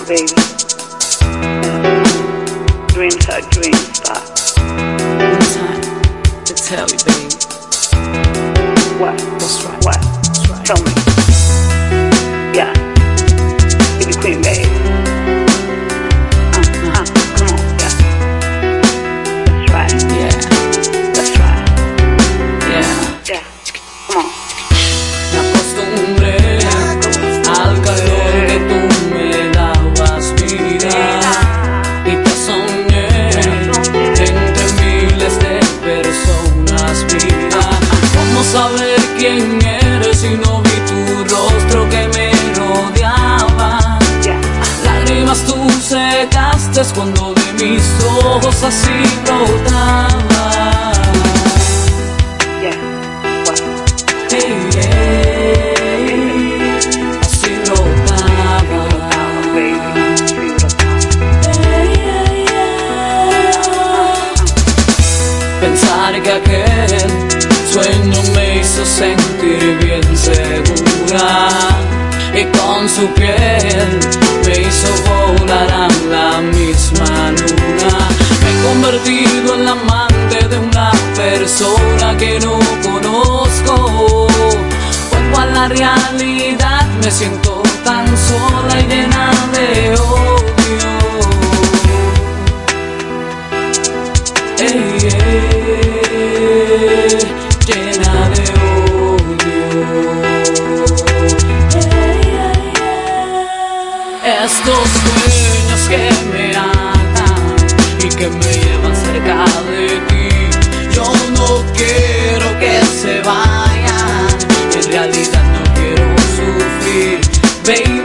baby. Dreams are dreams, but one time to tell you, baby. What? That's right. What? That's right. Tell me. Yeah. Be the queen, babe. Come on, yeah. That's right. Yeah. That's right. Yeah. Yeah. Come on. Me acostumbré al calor que tú me dabas, vida, y te soñé entre miles de personas, vida. ¿Cómo saber quién eres si no vi tu rostro que me rodeaba? Lágrimas tú secaste cuando de mis ojos así brotaba. Hey, hey, así brotaba. Hey, hey, yeah. Pensar que aquel sueño me hizo sentir bien segura, y con su piel me hizo volar a la misma luna. Me he convertido en la amante de una persona que no conozco. Vuelvo a la realidad, me siento tan sola y llena de odio. Hey, hey, llena de odio. Estos sueños que me atan y que me llevan cerca de ti, yo no quiero que se vayan, en realidad no quiero sufrir, baby.